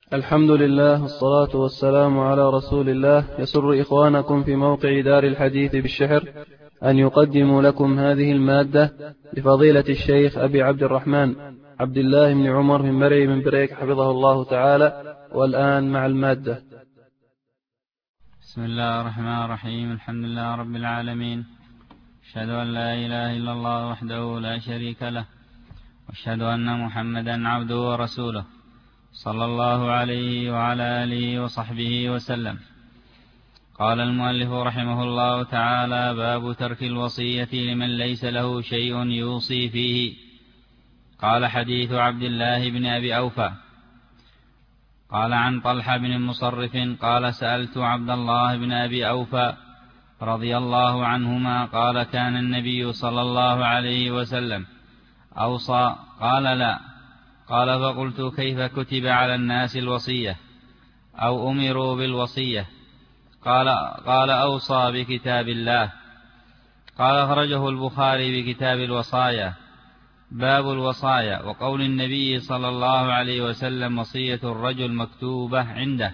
الحمد لله والصلاة والسلام على رسول الله. يسر إخوانكم في موقع دار الحديث بالشحر أن يقدموا لكم هذه المادة لفضيلة الشيخ أبي عبد الرحمن عبد الله بن عمر بن مري بن بريك حفظه الله تعالى. والآن مع المادة. بسم الله الرحمن الرحيم. الحمد لله رب العالمين، أشهد أن لا إله إلا الله وحده لا شريك له، وأشهد أن محمدا عبده ورسوله صلى الله عليه وعلى آله وصحبه وسلم. قال المؤلف رحمه الله تعالى: باب ترك الوصية لمن ليس له شيء يوصي فيه. قال: حديث عبد الله بن أبي أوفى قال عن طلحة بن مصرف قال: سألت عبد الله بن أبي أوفى رضي الله عنهما قال: كان النبي صلى الله عليه وسلم أوصى؟ قال: لا. قال: فقلت: كيف كتب على الناس الوصية أو أمروا بالوصية؟ قال: أوصى بكتاب الله. قال: أخرجه البخاري بكتاب الوصايا. باب الوصايا وقول النبي صلى الله عليه وسلم: وصية الرجل مكتوبة عنده.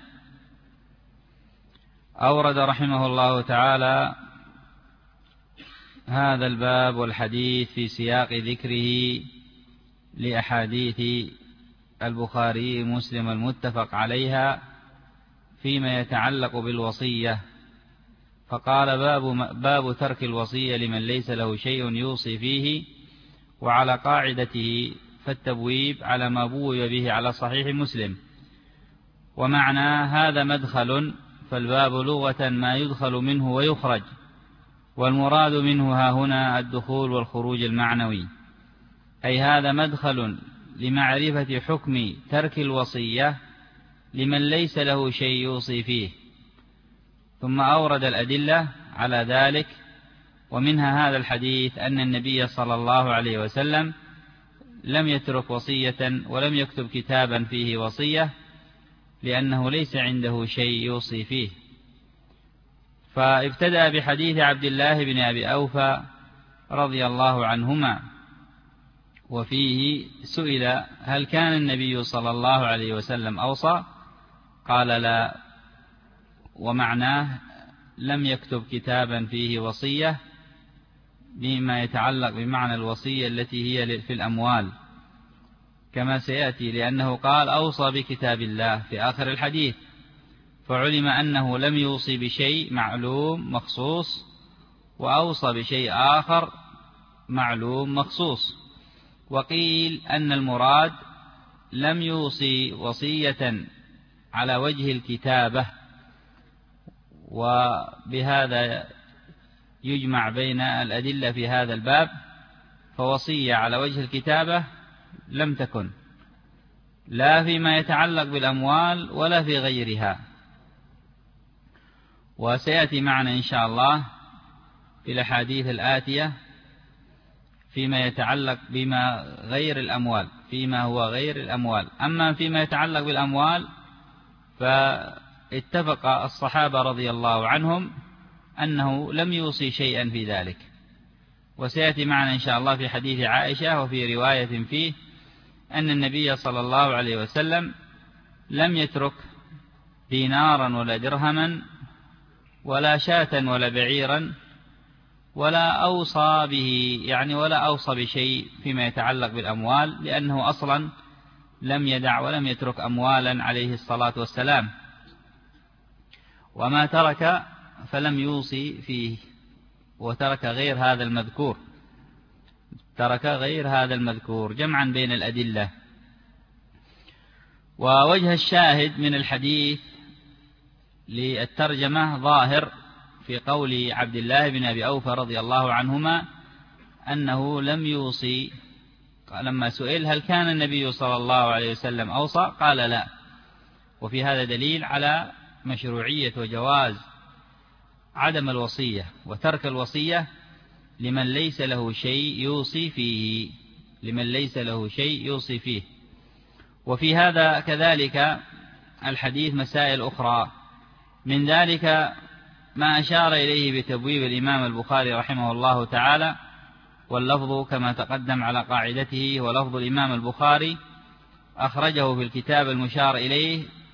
أورد رحمه الله تعالى هذا الباب والحديث في سياق ذكره لأحاديث البخاري مسلم المتفق عليها فيما يتعلق بالوصية، فقال: باب ترك الوصية لمن ليس له شيء يوصي فيه. وعلى قاعدته فالتبويب على ما بوب به على صحيح مسلم، ومعنى هذا مدخل، فالباب لغة ما يدخل منه ويخرج، والمراد منه ها هنا الدخول والخروج المعنوي، أي هذا مدخل لمعرفة حكم ترك الوصية لمن ليس له شيء يوصي فيه. ثم أورد الأدلة على ذلك، ومنها هذا الحديث أن النبي صلى الله عليه وسلم لم يترك وصية ولم يكتب كتابا فيه وصية، لأنه ليس عنده شيء يوصي فيه. فابتدأ بحديث عبد الله بن أبي أوفى رضي الله عنهما، وفيه سئل: هل كان النبي صلى الله عليه وسلم أوصى؟ قال: لا. ومعناه لم يكتب كتابا فيه وصية بما يتعلق بمعنى الوصية التي هي في الأموال كما سيأتي، لأنه قال: أوصى بكتاب الله في آخر الحديث، فعلم أنه لم يوصي بشيء معلوم مخصوص، وأوصى بشيء آخر معلوم مخصوص. وقيل أن المراد لم يوصي وصية على وجه الكتابة، وبهذا يجمع بين الأدلة في هذا الباب، فوصية على وجه الكتابة لم تكن، لا فيما يتعلق بالأموال ولا في غيرها. وسيأتي معنا إن شاء الله في الأحاديث الآتية فيما يتعلق بما غير الأموال، فيما هو غير الأموال. أما فيما يتعلق بالأموال فاتفق الصحابة رضي الله عنهم أنه لم يوصي شيئا في ذلك، وسيأتي معنا إن شاء الله في حديث عائشة وفي رواية فيه أن النبي صلى الله عليه وسلم لم يترك دينارا ولا درهما ولا شاة ولا بعيرا، ولا أوصى به، يعني ولا أوصى بشيء فيما يتعلق بالأموال، لأنه أصلا لم يدع ولم يترك أموالا عليه الصلاة والسلام، وما ترك فلم يوصي فيه، وترك غير هذا المذكور، ترك غير هذا المذكور، جمعا بين الأدلة. ووجه الشاهد من الحديث للترجمة ظاهر في قول عبد الله بن أبي أوفى رضي الله عنهما أنه لم يوصي. لما سئل: هل كان النبي صلى الله عليه وسلم أوصى؟ قال: لا. وفي هذا دليل على مشروعية وجواز عدم الوصية وترك الوصية لمن ليس له شيء يوصي فيه، لمن ليس له شيء يوصي فيه. وفي هذا كذلك الحديث مسائل أخرى، من ذلك ما أشار إليه بتبويب الإمام البخاري رحمه الله تعالى، واللفظ كما تقدم على قاعدته ولفظ الإمام البخاري، أخرجه في الكتاب المشار إليه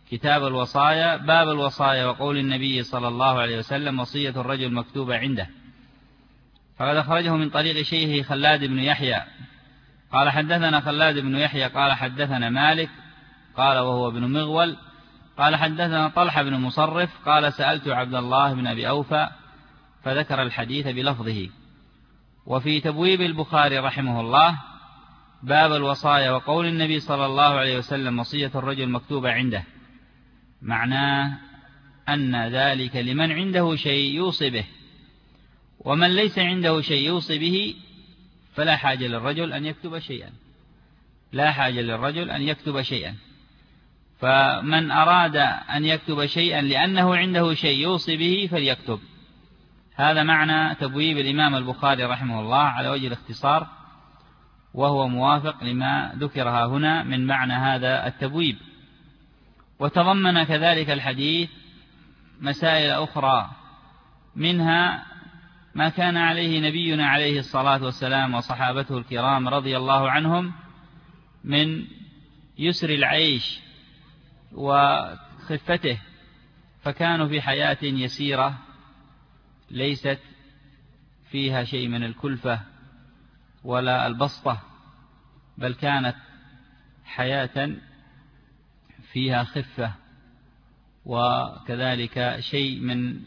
كتاب الوصايا، باب الوصايا وقول النبي صلى الله عليه وسلم: وصية الرجل مكتوبة عنده. فقد أخرجه من طريق شيخه خلاد بن يحيى قال حدثنا خلاد بن يحيى قال حدثنا مالك قال وهو ابن مغول قال حدثنا طلحة بن مصرف قال سألت عبد الله بن أبي أوفى فذكر الحديث بلفظه. وفي تبويب البخاري رحمه الله باب الوصايا وقول النبي صلى الله عليه وسلم: وصية الرجل مكتوبة عنده، معناه أن ذلك لمن عنده شيء يوصي به، ومن ليس عنده شيء يوصي به فلا حاجة للرجل أن يكتب شيئا، لا حاجة للرجل أن يكتب شيئا. فمن أراد أن يكتب شيئا لأنه عنده شيء يوصي به فليكتب. هذا معنى تبويب الإمام البخاري رحمه الله على وجه الاختصار، وهو موافق لما ذكرها هنا من معنى هذا التبويب. وتضمن كذلك الحديث مسائل أخرى، منها ما كان عليه نبينا عليه الصلاة والسلام وصحابته الكرام رضي الله عنهم من يسر العيش وخفته، فكانوا في حياة يسيرة ليست فيها شيء من الكلفة ولا البسطة، بل كانت حياة فيها خفة وكذلك شيء من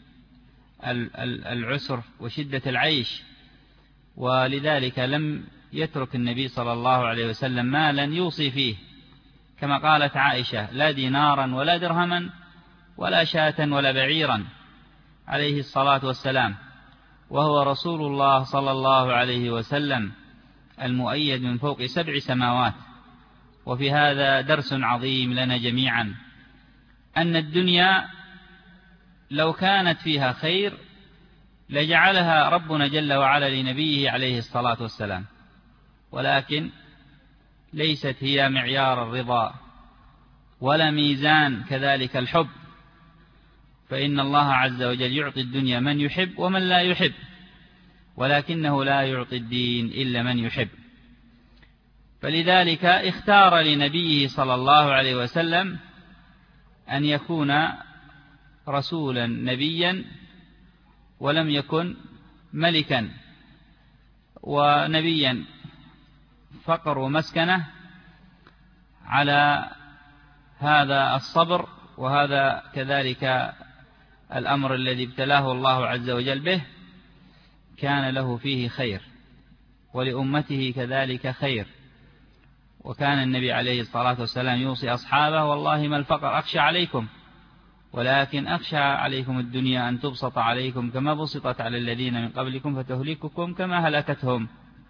العسر وشدة العيش. ولذلك لم يترك النبي صلى الله عليه وسلم مالا يوصي فيه، كما قالت عائشة: لا دينارا ولا درهما ولا شاة ولا بعيرا، عليه الصلاة والسلام، وهو رسول الله صلى الله عليه وسلم المؤيد من فوق 7 سماوات. وفي هذا درس عظيم لنا جميعا، أن الدنيا لو كانت فيها خير لجعلها ربنا جل وعلا لنبيه عليه الصلاة والسلام، ولكن ليست هي معيار الرضا ولا ميزان كذلك الحب، فإن الله عز وجل يعطي الدنيا من يحب ومن لا يحب، ولكنه لا يعطي الدين إلا من يحب. فلذلك اختار لنبيه صلى الله عليه وسلم أن يكون رسولا نبيا ولم يكن ملكا، ونبيا فقر ومسكنة على هذا الصبر، وهذا كذلك الأمر الذي ابتلاه الله عز وجل به كان له فيه خير، ولأمته كذلك خير. وكان النبي عليه الصلاة والسلام يوصي أصحابه: والله ما الفقر أخشى عليكم، ولكن أخشى عليكم الدنيا أن تبسط عليكم كما بسطت على الذين من قبلكم فتهلككم كما هلكتهم.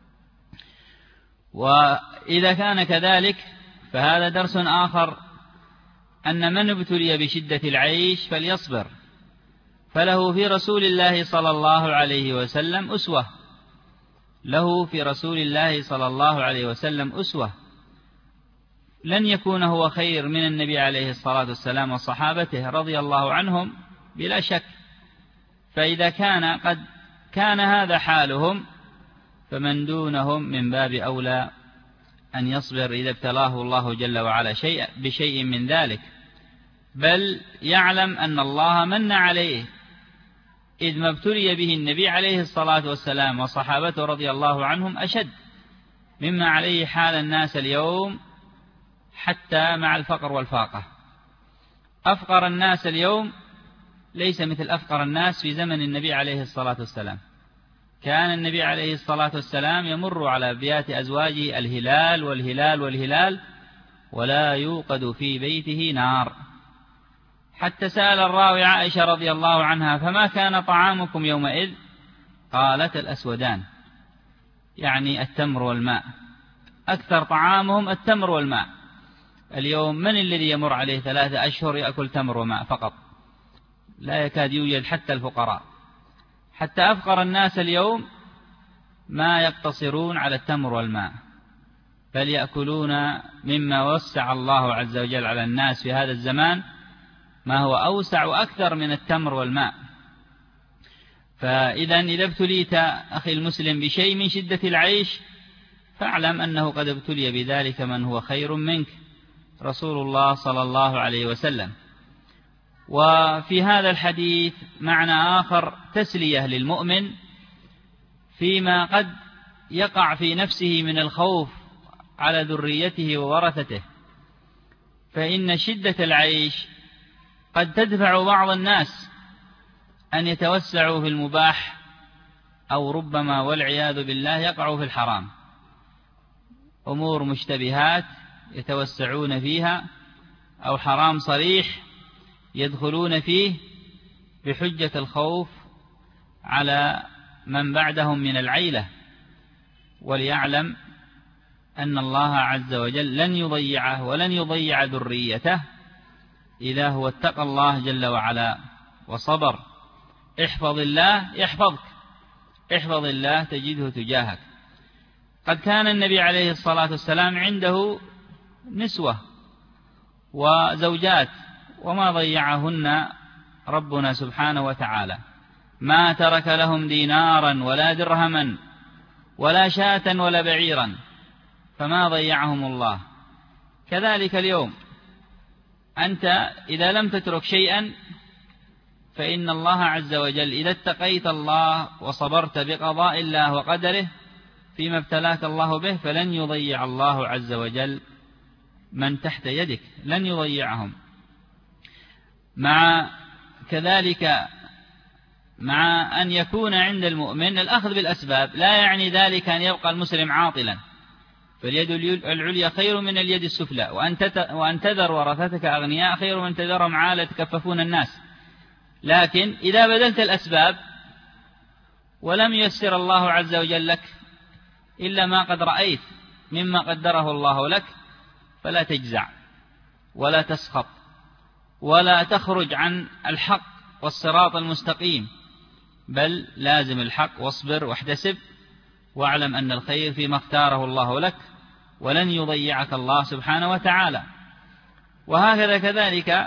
وإذا كان كذلك فهذا درس آخر، أن من ابتلي بشدة العيش فليصبر، فله في رسول الله صلى الله عليه وسلم أسوة، له في رسول الله صلى الله عليه وسلم أسوة. لن يكون هو خير من النبي عليه الصلاة والسلام وصحابته رضي الله عنهم بلا شك، فإذا كان هذا حالهم فمن دونهم من باب أولى أن يصبر إذا ابتلاه الله جل وعلا بشيء من ذلك، بل يعلم أن الله من عليه، إذ ما ابتلي به النبي عليه الصلاة والسلام وصحابته رضي الله عنهم أشد مما عليه حال الناس اليوم، حتى مع الفقر والفاقة. أفقر الناس اليوم ليس مثل أفقر الناس في زمن النبي عليه الصلاة والسلام. كان النبي عليه الصلاة والسلام يمر على بيات أزواجه الهلال والهلال والهلال ولا يوقد في بيته نار، حتى سأل الراوي عائشة رضي الله عنها: فما كان طعامكم يومئذ؟ قالت: الأسودان، يعني التمر والماء، أكثر طعامهم التمر والماء. اليوم من الذي يمر عليه 3 أشهر يأكل تمر وماء فقط؟ لا يكاد يوجد حتى الفقراء. حتى أفقر الناس اليوم ما يقتصرون على التمر والماء، بل يأكلون مما وسع الله عز وجل على الناس في هذا الزمان ما هو أوسع وأكثر من التمر والماء. إذا ابتليت أخي المسلم بشيء من شدة العيش فاعلم أنه قد ابتلي بذلك من هو خير منك، رسول الله صلى الله عليه وسلم. وفي هذا الحديث معنى آخر تسلية للمؤمن فيما قد يقع في نفسه من الخوف على ذريته وورثته، فإن شدة العيش قد تدفع بعض الناس أن يتوسعوا في المباح، أو ربما والعياذ بالله يقعوا في الحرام، أمور مشتبهات يتوسعون فيها، أو حرام صريح يدخلون فيه بحجة الخوف على من بعدهم من العيلة. وليعلم أن الله عز وجل لن يضيعه ولن يضيع ذريته إذا هو اتقى الله جل وعلا وصبر. احفظ الله يحفظك، احفظ الله تجده تجاهك. قد كان النبي عليه الصلاة والسلام عنده نسوة وزوجات وما ضيعهن ربنا سبحانه وتعالى، ما ترك لهم دينارا ولا درهما ولا شاة ولا بعيرا، فما ضيعهم الله. كذلك اليوم أنت إذا لم تترك شيئا فإن الله عز وجل إذا اتقيت الله وصبرت بقضاء الله وقدره فيما ابتلاك الله به فلن يضيع الله عز وجل من تحت يدك، لن يضيعهم. كذلك مع أن يكون عند المؤمن الأخذ بالأسباب، لا يعني ذلك أن يبقى المسلم عاطلا، فاليد العليا خير من اليد السفلى، وأن تذر ورثتك أغنياء خير من تذرهم عالة يتكففون الناس. لكن إذا بذلت الأسباب ولم ييسر الله عز وجل لك إلا ما قد رأيت مما قدره الله لك، فلا تجزع ولا تسخط ولا تخرج عن الحق والصراط المستقيم، بل لازم الحق واصبر واحتسب، واعلم أن الخير فيما اختاره الله لك، ولن يضيعك الله سبحانه وتعالى. وهكذا كذلك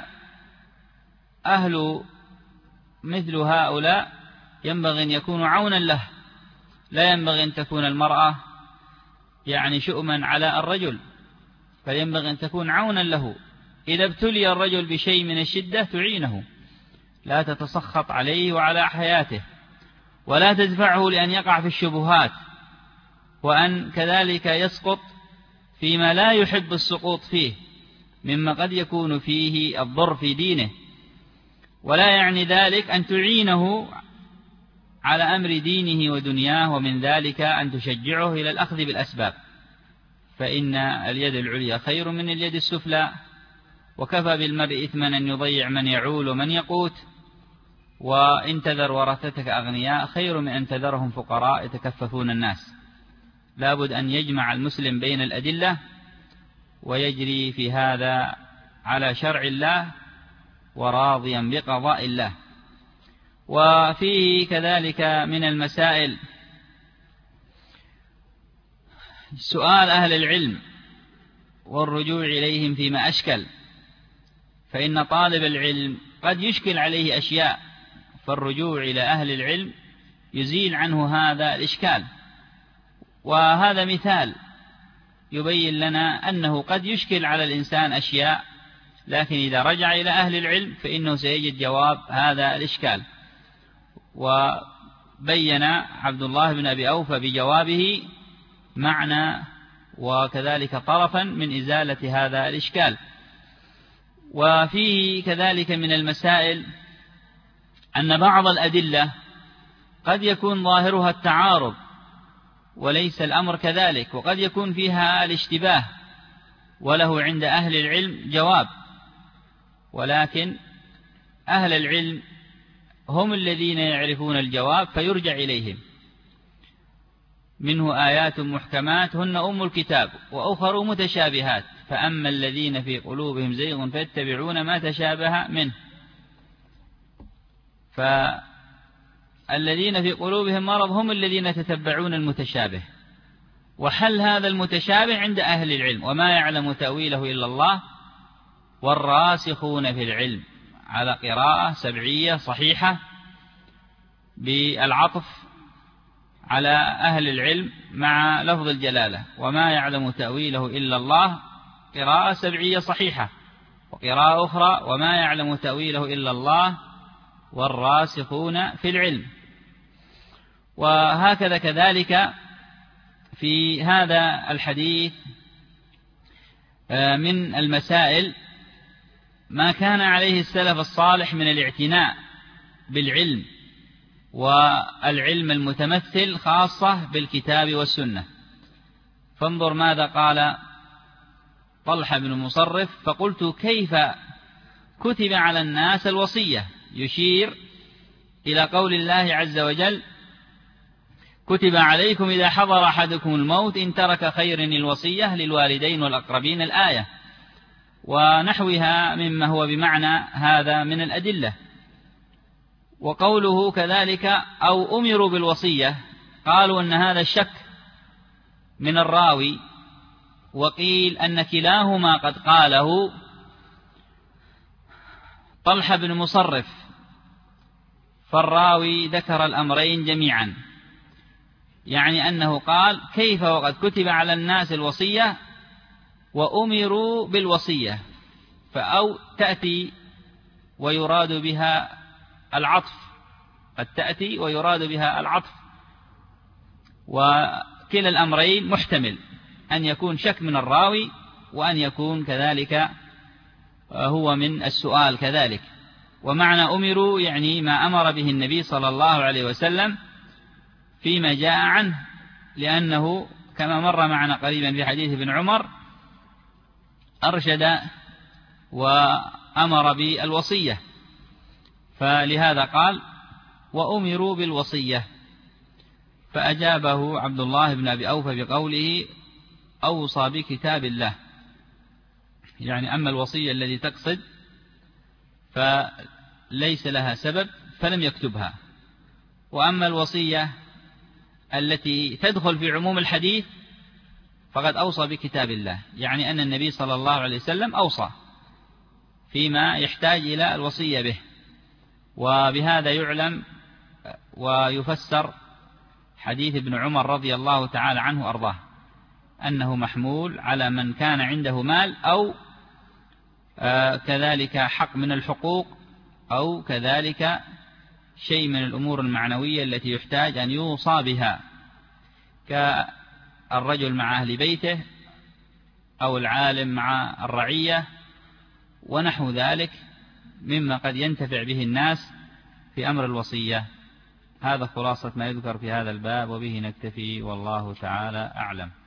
أهل مثل هؤلاء ينبغي أن يكونوا عونا له، لا ينبغي أن تكون المرأة يعني شؤما على الرجل، فينبغي أن تكون عونا له. إذا ابتلي الرجل بشيء من الشدة تعينه، لا تتسخط عليه وعلى حياته، ولا تدفعه لأن يقع في الشبهات، وأن كذلك يسقط فيما لا يحب السقوط فيه مما قد يكون فيه الضر في دينه. ولا يعني ذلك أن تعينه على أمر دينه ودنياه، ومن ذلك أن تشجعه إلى الأخذ بالأسباب، فإن اليد العليا خير من اليد السفلى، وكفى بالمرء إثما أن يضيع من يعول ومن يقوت، وإن تذر ورثتك أغنياء خير من أن تذرهم فقراء يتكففون الناس. لابد أن يجمع المسلم بين الأدلة ويجري في هذا على شرع الله وراضيا بقضاء الله. وفيه كذلك من المسائل سؤال أهل العلم والرجوع إليهم فيما أشكل، فإن طالب العلم قد يشكل عليه أشياء، فالرجوع إلى أهل العلم يزيل عنه هذا الإشكال. وهذا مثال يبين لنا أنه قد يشكل على الإنسان أشياء، لكن إذا رجع إلى أهل العلم فإنه سيجد جواب هذا الإشكال. وبين عبد الله بن أبي أوفى بجوابه معنى وكذلك طرفا من إزالة هذا الإشكال. وفيه كذلك من المسائل أن بعض الأدلة قد يكون ظاهرها التعارض وليس الأمر كذلك، وقد يكون فيها الاشتباه وله عند أهل العلم جواب، ولكن أهل العلم هم الذين يعرفون الجواب فيرجع إليهم. منه آيات محكمات هن أم الكتاب وأخر متشابهات، فأما الذين في قلوبهم زيغ فيتبعون ما تشابه منه. فالذين في قلوبهم مرض هم الذين يتتبعون المتشابه، وحل هذا المتشابه عند أهل العلم، وما يعلم تأويله إلا الله، والراسخون في العلم على قراءة سبعية صحيحة بالعطف على أهل العلم مع لفظ الجلالة، وما يعلم تأويله إلا الله قراءة سبعية صحيحة، وقراءة أخرى وما يعلم تأويله إلا الله والراسخون في العلم. وهكذا كذلك في هذا الحديث من المسائل ما كان عليه السلف الصالح من الاعتناء بالعلم، والعلم المتمثل خاصة بالكتاب والسنة. فانظر ماذا قال طلحة بن مصرف: فقلت كيف كتب على الناس الوصية، يشير إلى قول الله عز وجل: كتب عليكم إذا حضر أحدكم الموت إن ترك خير الوصية للوالدين والأقربين، الآية، ونحوها مما هو بمعنى هذا من الأدلة. وقوله كذلك أو أمروا بالوصية، قالوا أن هذا الشك من الراوي، وقيل أن كلاهما قد قاله طلحة بن مصرف، فالراوي ذكر الأمرين جميعا، يعني أنه قال كيف وقد كتب على الناس الوصية وأمروا بالوصية، فأو تأتي ويراد بها العطف، قد تأتي ويراد بها العطف، وكلا الأمرين محتمل، أن يكون شك من الراوي وأن يكون كذلك هو من السؤال كذلك. ومعنى أمروا يعني ما أمر به النبي صلى الله عليه وسلم فيما جاء عنه، لأنه كما مر معنا قريبا في حديث ابن عمر أرشد وأمر بالوصية، فلهذا قال وأمروا بالوصية. فأجابه عبد الله بن أبي أوفى بقوله أوصى بكتاب الله، يعني أما الوصية التي تقصد فليس لها سبب فلم يكتبها، وأما الوصية التي تدخل في عموم الحديث فقد أوصى بكتاب الله، يعني أن النبي صلى الله عليه وسلم أوصى فيما يحتاج إلى الوصية به. وبهذا يعلم ويفسر حديث ابن عمر رضي الله تعالى عنه أرضاه، أنه محمول على من كان عنده مال أو كذلك حق من الحقوق أو كذلك شيء من الأمور المعنوية التي يحتاج أن يوصى بها، كالرجل مع أهل بيته أو العالم مع الرعية ونحو ذلك مما قد ينتفع به الناس في أمر الوصية. هذا خلاصة ما يذكر في هذا الباب، وبه نكتفي والله تعالى أعلم.